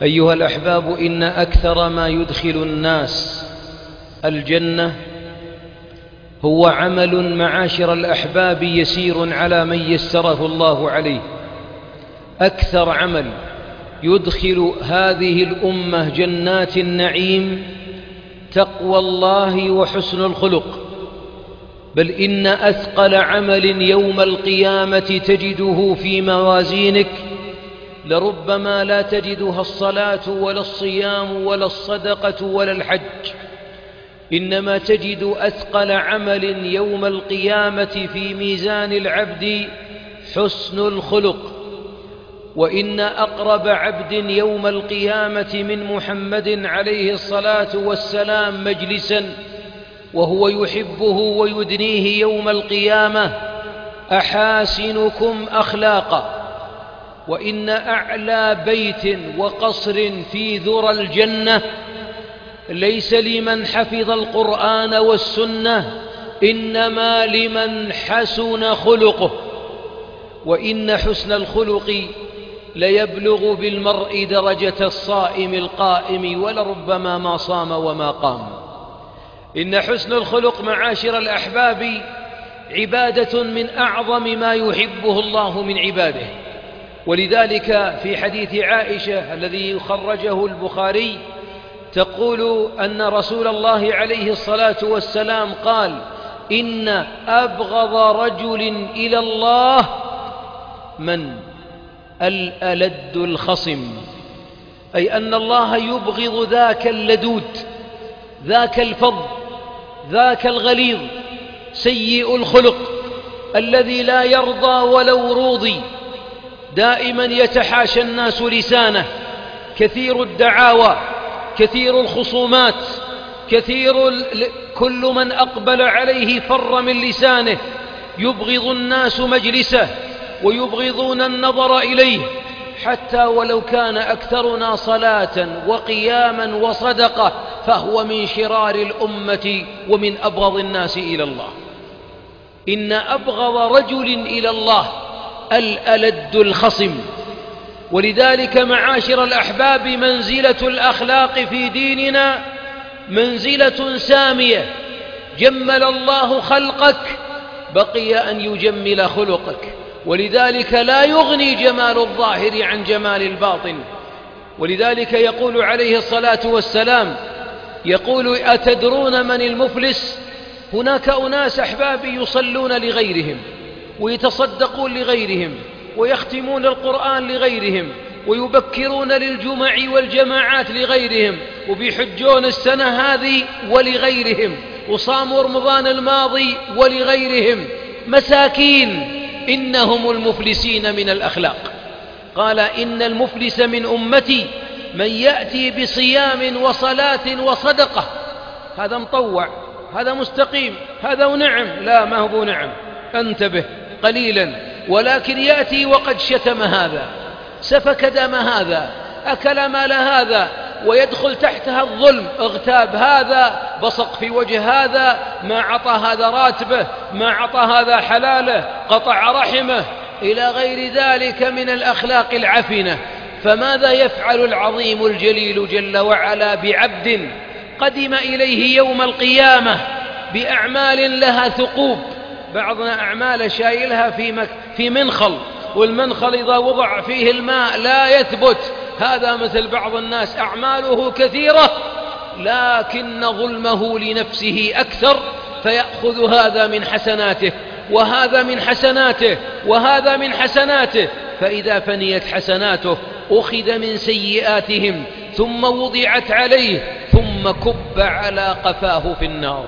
أيها الأحباب، إن أكثر ما يدخل الناس الجنة هو عمل معاشر الأحباب يسير على من يسره الله عليه. أكثر عمل يدخل هذه الأمة جنات النعيم تقوى الله وحسن الخلق، بل إن أثقل عمل يوم القيامة تجده في موازينك لربما لا تجدها الصلاة ولا الصيام ولا الصدقة ولا الحج، إنما تجد أثقل عمل يوم القيامة في ميزان العبد حسن الخلق. وإن أقرب عبد يوم القيامة من محمد عليه الصلاة والسلام مجلسا وهو يحبه ويدنيه يوم القيامة أحاسنكم أخلاقا. وإن أعلى بيت وقصر في ذرى الجنة ليس لمن حفظ القرآن والسنة، إنما لمن حسن خلقه. وإن حسن الخلق ليبلغ بالمرء درجة الصائم القائم ولربما ما صام وما قام. إن حسن الخلق معاشر الأحباب عبادة من أعظم ما يحبه الله من عباده. ولذلك في حديث عائشة الذي خرجه البخاري تقول أن رسول الله عليه الصلاة والسلام قال: إن أبغض رجل إلى الله من الألد الخصم، أي أن الله يبغض ذاك اللدود، ذاك الفظ، ذاك الغليظ، سيء الخلق، الذي لا يرضى ولو روضي، دائما يتحاشى الناس لسانه، كثير الدعاوى، كثير الخصومات، كل من أقبل عليه فر من لسانه، يبغض الناس مجلسه ويبغضون النظر إليه، حتى ولو كان أكثرنا صلاة وقياما وصدقة فهو من شرار الأمة ومن أبغض الناس إلى الله. إن أبغض رجل إلى الله الألد الخصم. ولذلك معاشر الأحباب منزلة الأخلاق في ديننا منزلة سامية. جمل الله خلقك، بقي أن يجمل خلقك. ولذلك لا يغني جمال الظاهر عن جمال الباطن. ولذلك يقول عليه الصلاة والسلام، يقول: أتدرون من المفلس؟ هناك أناس أحبابي يصلون لغيرهم ويتصدقون لغيرهم ويختمون القرآن لغيرهم ويبكرون للجمع والجماعات لغيرهم وبيحجون السنة هذه ولغيرهم وصاموا رمضان الماضي ولغيرهم، مساكين. إنهم المفلسين من الأخلاق. قال: إن المفلس من أمتي من يأتي بصيام وصلاة وصدقة. هذا مطوع، هذا مستقيم، هذا ونعم. لا، ما هو نعم، انتبه قليلا. ولكن يأتي وقد شتم هذا، سفك دم هذا، أكل مال هذا، ويدخل تحتها الظلم، اغتاب هذا، بصق في وجه هذا، ما عطى هذا راتبه، ما عطى هذا حلاله، قطع رحمه، إلى غير ذلك من الأخلاق العفنة. فماذا يفعل العظيم الجليل جل وعلا بعبد قدم إليه يوم القيامة بأعمال لها ثقوب؟ بعضنا أعمال شايلها في منخل، والمنخل إذا وضع فيه الماء لا يثبت. هذا مثل بعض الناس أعماله كثيرة لكن ظلمه لنفسه أكثر، فيأخذ هذا من حسناته وهذا من حسناته وهذا من حسناته، فإذا فنيت حسناته أخذ من سيئاتهم ثم وضعت عليه ثم كب على قفاه في النار.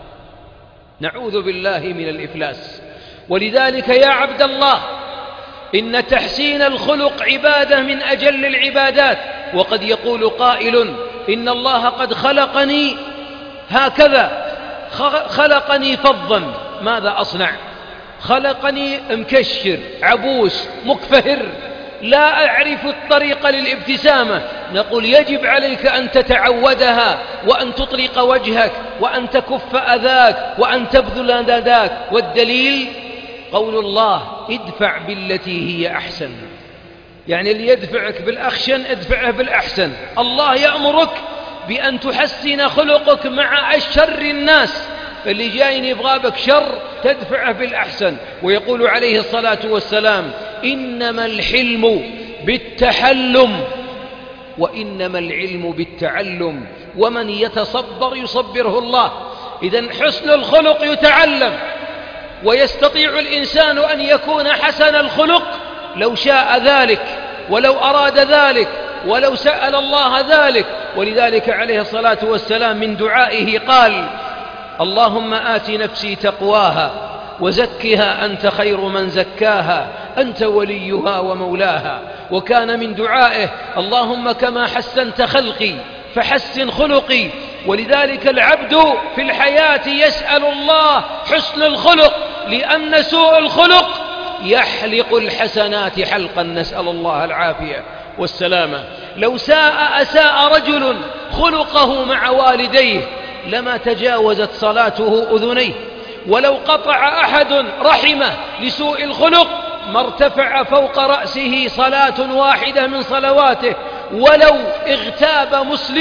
نعوذ بالله من الإفلاس. ولذلك يا عبد الله، إن تحسين الخلق عبادة من أجل العبادات. وقد يقول قائل: إن الله قد خلقني هكذا، خلقني فظا، ماذا أصنع؟ خلقني مكشر عبوس مكفهر، لا أعرف الطريق للابتسامة. نقول: يجب عليك أن تتعودها، وأن تطلق وجهك، وأن تكف أذاك، وأن تبذل نداك. والدليل قول الله: ادفع بالتي هي أحسن. يعني اللي يدفعك بالأخشن ادفعه بالأحسن. الله يأمرك بأن تحسن خلقك مع أشر الناس، فاللي جاين يبغى بك شر تدفعه بالأحسن. ويقول عليه الصلاة والسلام: إنما الحلم بالتحلم وإنما العلم بالتعلم، ومن يتصبر يصبره الله. إذن حسن الخلق يتعلم، ويستطيع الإنسان أن يكون حسن الخلق لو شاء ذلك ولو أراد ذلك ولو سأل الله ذلك. ولذلك عليه الصلاة والسلام من دعائه قال: اللهم آت نفسي تقواها وزكها أنت خير من زكاها أنت وليها ومولاها. وكان من دعائه: اللهم كما حسنت خلقي فحسن خلقي. ولذلك العبد في الحياة يسأل الله حسن الخلق، لأن سوء الخلق يحلق الحسنات حلقا، نسأل الله العافية والسلامة. لو أساء رجل خلقه مع والديه لما تجاوزت صلاته أذنيه، ولو قطع أحد رحمه لسوء الخلق ما ارتفع فوق رأسه صلاة واحدة من صلواته. ولو اغتاب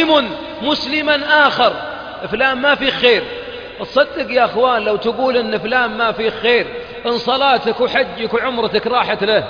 مسلما آخر: فلان ما في خير، تصدق يا أخوان لو تقول إن فلان ما في خير إن صلاتك وحجك وعمرتك راحت له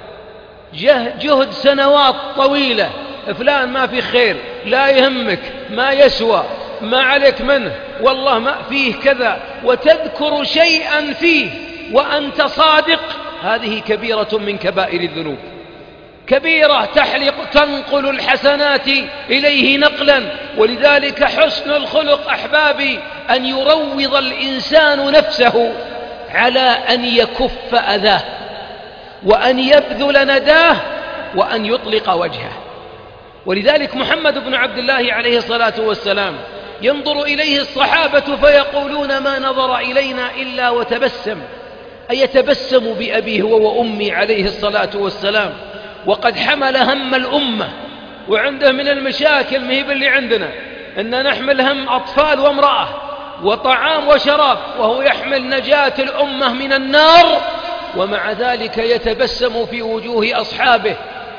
جهد سنوات طويلة، فلان ما في خير، لا يهمك، ما يسوى، ما عليك منه، والله ما فيه كذا، وتذكر شيئا فيه وأنت صادق، هذه كبيرة من كبائر الذنوب، كبيرة تنقل الحسنات إليه نقلا. ولذلك حسن الخلق أحبابي أن يروض الإنسان نفسه على أن يكف أذاه وأن يبذل نداه وأن يطلق وجهه. ولذلك محمد بن عبد الله عليه الصلاة والسلام ينظر إليه الصحابة فيقولون: ما نظر إلينا إلا وتبسم، أي يتبسم بأبيه هو وأمي عليه الصلاة والسلام، وقد حمل هم الأمة. وعنده من المشاكل مهيب اللي عندنا أن نحمل هم أطفال وامرأة وطعام وشراب، وهو يحمل نجاة الأمة من النار، ومع ذلك يتبسم في وجوه أصحابه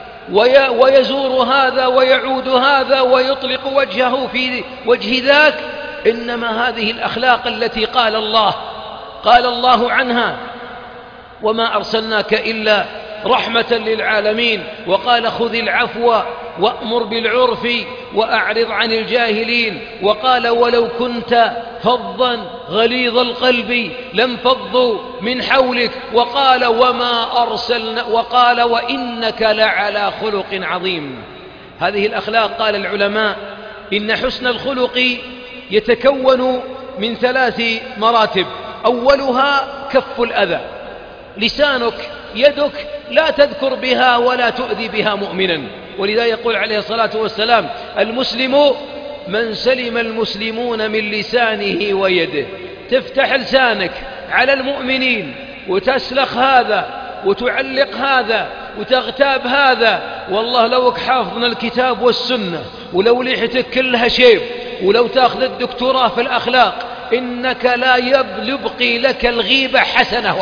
ويزور هذا ويعود هذا ويطلق وجهه في وجه ذاك. إنما هذه الأخلاق التي قال الله عنها: وما أرسلناك إلا رحمة للعالمين. وقال: خذ العفو وأمر بالعرف وأعرض عن الجاهلين. وقال: ولو كنت فظا غليظ القلب لانفضوا من حولك. وقال: وقال: وإنك لعلى خلق عظيم. هذه الأخلاق قال العلماء إن حسن الخلق يتكون من 3 مراتب. أولها كف الأذى، لسانك يدك لا تذكر بها ولا تؤذي بها مؤمنا. ولذا يقول عليه الصلاة والسلام: المسلم من سلم المسلمون من لسانه ويده. تفتح لسانك على المؤمنين وتسلخ هذا وتعلق هذا وتغتاب هذا، والله لوك حافظنا الكتاب والسنة ولو ليحتك كلها شيب ولو تأخذ الدكتوراه في الأخلاق إنك لا يبقي لك الغيبة حسنة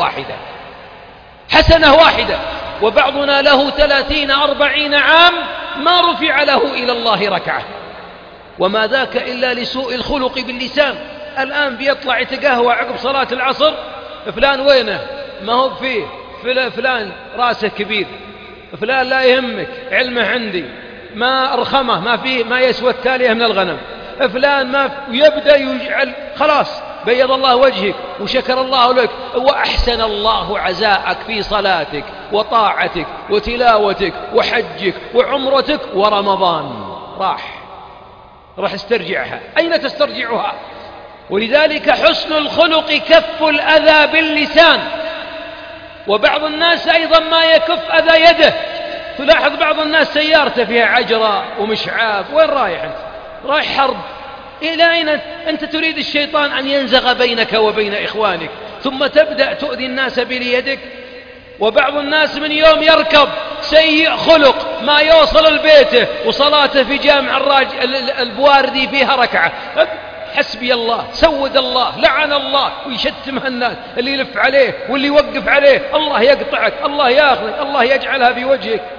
واحدة. وبعضنا له 30-40 عام ما رفع له إلى الله ركعة، وما ذاك إلا لسوء الخلق باللسان. الآن بيطلع يتقهوى عقب صلاة العصر: فلان وينه؟ ما هو فيه، فلان راسه كبير، فلان لا يهمك، علمه عندي، ما أرخمه، ما فيه، ما يسوى التالية من الغنم، فلان ما يبدأ يجعل خلاص بيض الله وجهك وشكر الله لك وأحسن الله عزاءك في صلاتك وطاعتك وتلاوتك وحجك وعمرتك، ورمضان راح استرجعها. أين تسترجعها؟ ولذلك حسن الخلق كف الأذى باللسان. وبعض الناس أيضا ما يكف أذى يده. تلاحظ بعض الناس سيارته فيها عجرة ومشعاب، وين رايح أنت؟ رايح حرب. إلى أين أنت تريد الشيطان أن ينزغ بينك وبين إخوانك، ثم تبدأ تؤذي الناس بيدك. وبعض الناس من يوم يركب سيء خلق ما يوصل البيته وصلاته في جامع البواردي فيها ركعة، حسبي الله، سود الله، لعن الله، ويشتمها الناس، اللي يلف عليه واللي يوقف عليه: الله يقطعك، الله ياخذك، الله يجعلها بوجهك.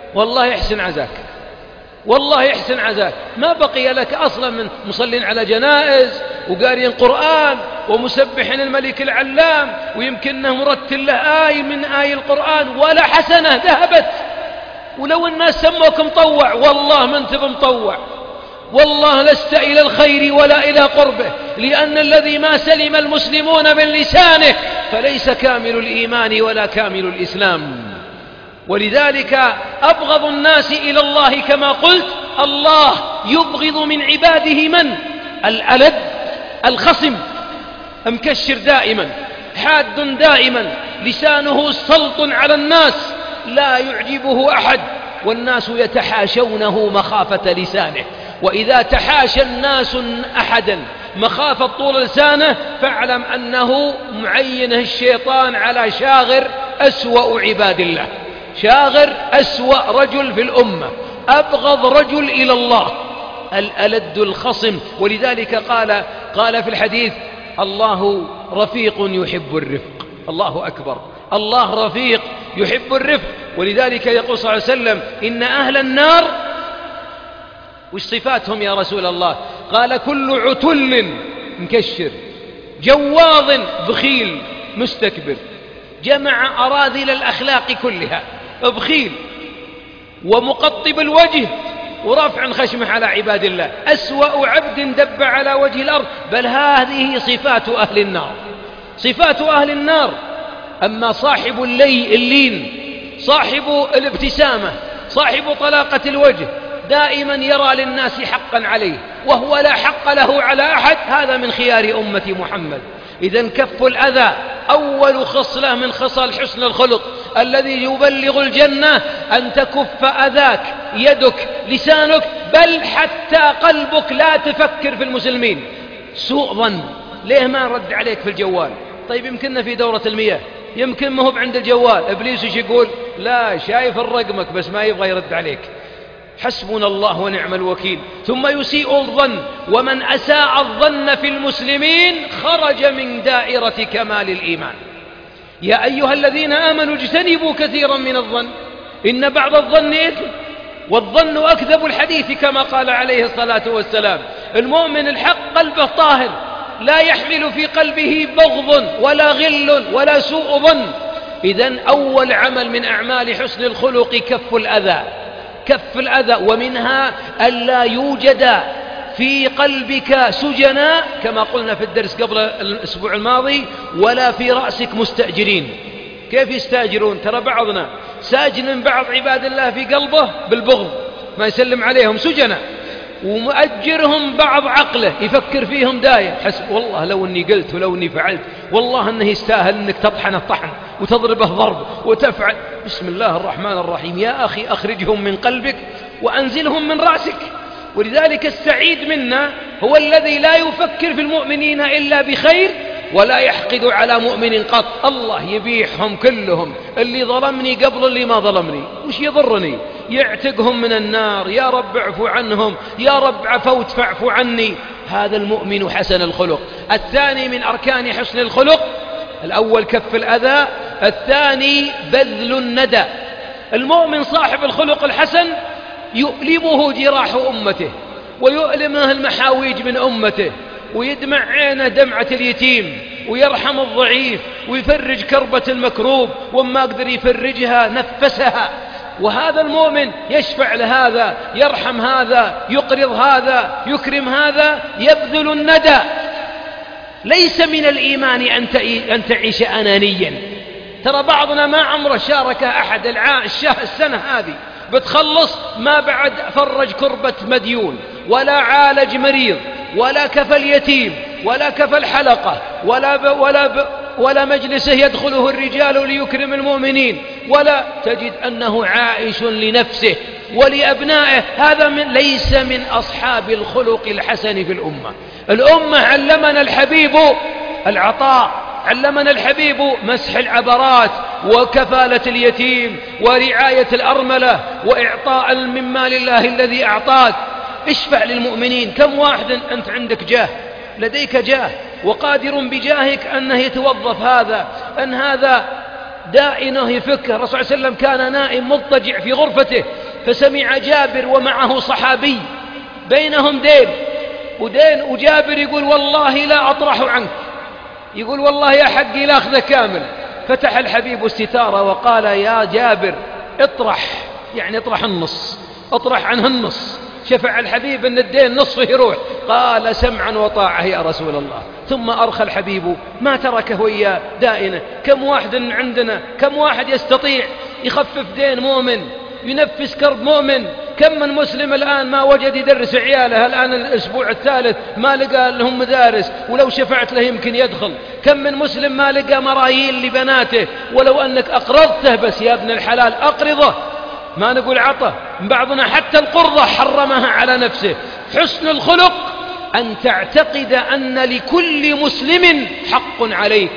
والله يحسن عزاك، والله يحسن عزاك. ما بقي لك أصلا من مصلين على جنائز وقارين قرآن ومسبحين الملك العلام، ويمكنه مرتل له آي من آي القرآن، ولا حسنة ذهبت. ولو الناس سموك مطوع، والله ما انت بمطوع، والله لست إلى الخير ولا إلى قربه، لأن الذي ما سلم المسلمون من لسانه فليس كامل الإيمان ولا كامل الإسلام. ولذلك أبغض الناس إلى الله كما قلت. الله يبغض من عباده من؟ الألد، الخصم، مكشر دائما، حاد دائما، لسانه سلط على الناس، لا يعجبه أحد، والناس يتحاشونه مخافة لسانه. وإذا تحاشى الناس أحدا مخافة طول لسانه فاعلم أنه معينه الشيطان على شاغر أسوأ عباد الله، شاغر أسوأ رجل في الأمة، أبغض رجل إلى الله، الألد الخصم. ولذلك قال في الحديث: الله رفيق يحب الرفق. الله أكبر، الله رفيق يحب الرفق. ولذلك يقول صلى الله عليه وسلم: إن أهل النار، وش صفاتهم يا رسول الله؟ قال: كل عتل مكشر، جواظ بخيل مستكبر، جمع أراذل الأخلاق كلها، بخيل ومقطب الوجه ورافع خشمه على عباد الله، أسوأ عبد دب على وجه الأرض. بل هذه صفات أهل النار، صفات أهل النار. أما صاحب اللين، صاحب الابتسامة، صاحب طلاقة الوجه، دائما يرى للناس حقا عليه وهو لا حق له على أحد، هذا من خيار أمة محمد. إذن كف الأذى أول خصلة من خصال حسن الخلق الذي يبلغ الجنة، أن تكف أذاك، يدك، لسانك، بل حتى قلبك لا تفكر في المسلمين. سوء ظن، ليه ما رد عليك في الجوال؟ طيب يمكننا في دورة المياه، يمكن ما هو عند الجوال، إبليس ايش يقول؟ لا، شايف الرقمك بس ما يبغى يرد عليك. حسبنا الله ونعم الوكيل. ثم يسيء الظن، ومن أساء الظن في المسلمين خرج من دائرة كمال الإيمان. يا أيها الذين آمنوا اجتنبوا كثيرا من الظن إن بعض الظن إثم والظن أكذب الحديث، كما قال عليه الصلاة والسلام. المؤمن الحق قلبه طاهر، لا يحمل في قلبه بغض ولا غل ولا سوء ظن. إذن أول عمل من أعمال حسن الخلق كف الأذى، كف الأذى. ومنها ألا يوجد في قلبك سجناء كما قلنا في الدرس قبل الأسبوع الماضي، ولا في رأسك مستأجرين. كيف يستأجرون؟ ترى بعضنا ساجن من بعض عباد الله في قلبه بالبغض، ما يسلم عليهم، سجناء، ومؤجرهم بعض عقله يفكر فيهم دايم، حسب والله لو أني قلت ولو أني فعلت، والله أنه يستاهل أنك تطحنه طحن وتضربه ضرب وتفعل. بسم الله الرحمن الرحيم. يا أخي أخرجهم من قلبك وأنزلهم من رأسك. ولذلك السعيد منا هو الذي لا يفكر في المؤمنين إلا بخير ولا يحقد على مؤمن قط. الله يبيحهم كلهم، اللي ظلمني قبل اللي ما ظلمني، وش يضرني؟ يعتقهم من النار، يا رب اعفو عنهم، يا رب عفوت فاعفو عني. هذا المؤمن حسن الخلق. الثاني من أركان حسن الخلق، الأول كف الأذى، الثاني بذل الندى. المؤمن صاحب الخلق الحسن يؤلمه جراح أمته ويؤلمه المحاويج من أمته، ويدمع عينه دمعة اليتيم، ويرحم الضعيف، ويفرج كربة المكروب، وما قدر يفرجها نفسها. وهذا المؤمن يشفع لهذا، يرحم هذا، يقرض هذا، يكرم هذا، يبذل الندى. ليس من الإيمان أن تعيش أنانيا. ترى بعضنا ما عمره شارك أحد السنة هذه بتخلص ما بعد فرج كربة مديون، ولا عالج مريض، ولا كفى اليتيم، ولا كفى الحلقة، ولا مجلسه يدخله الرجال ليكرم المؤمنين، ولا تجد أنه عائش لنفسه ولأبنائه. هذا ليس من أصحاب الخلق الحسن في الأمة. الأمة علمنا الحبيب العطاء، علمنا الحبيب مسح العبرات، وكفالة اليتيم، ورعاية الأرملة، وإعطاء من مال الله الذي أعطاك. اشفع للمؤمنين. كم واحد أنت عندك جاه، لديك جاه، وقادر بجاهك أنه يتوظف هذا، أن هذا دائنه يفكه. الرسول صلى الله عليه وسلم كان نائم مضطجع في غرفته، فسمع جابر ومعه صحابي بينهم دين، وجابر يقول والله لا أطرح عنك، يقول والله يا حقي لا أخذه كامل. فتح الحبيب الستارة وقال يا جابر اطرح، يعني اطرح النص، اطرح عنه النص. شفع الحبيب أن الدين نصفه يروح. قال سمعا وطاعة يا رسول الله. ثم أرخى الحبيب ما تركه وياه دائنه. كم واحد عندنا، كم واحد يستطيع يخفف دين مؤمن، ينفس كرب مؤمن؟ كم من مسلم الآن ما وجد يدرس عياله، الآن الأسبوع الثالث ما لقى لهم مدارس، ولو شفعت له يمكن يدخل. كم من مسلم ما لقى مرايين لبناته، ولو أنك أقرضته بس يا ابن الحلال أقرضه، ما نقول عطه. بعضنا حتى القرضة حرمها على نفسه. حسن الخلق أن تعتقد أن لكل مسلم حق عليك،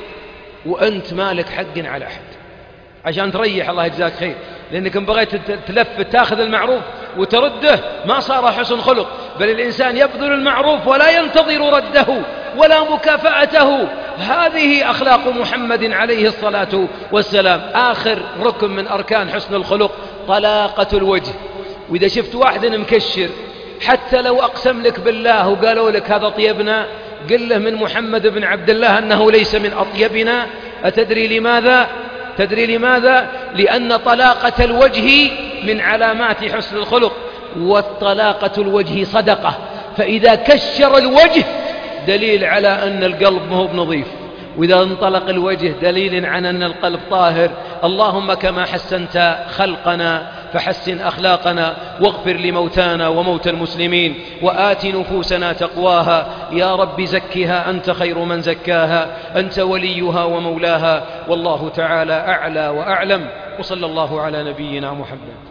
وأنت مالك حق على أحد، عشان تريح. الله يجزاك خير، لأنك إن بغيت تلفت تاخذ المعروف وترده ما صار حسن خلق، بل الإنسان يبذل المعروف ولا ينتظر رده ولا مكافأته. هذه أخلاق محمد عليه الصلاة والسلام. آخر ركن من أركان حسن الخلق طلاقة الوجه. وإذا شفت واحد مكشر، حتى لو أقسم لك بالله وقالوا لك هذا طيبنا، قل له من محمد بن عبد الله أنه ليس من أطيبنا. أتدري لماذا؟ تدري لماذا؟ لأن طلاقة الوجه من علامات حسن الخلق، والطلاقة الوجه صدقة، فإذا كشر الوجه دليل على أن القلب ما هو بنظيف، وإذا انطلق الوجه دليل على أن القلب طاهر. اللهم كما حسنت خلقنا فحسن أخلاقنا، واغفر لموتانا وموتى المسلمين، وآت نفوسنا تقواها. يا رب زكها، أنت خير من زكاها، أنت وليها ومولاها. والله تعالى أعلى وأعلم، وصلى الله على نبينا محمد.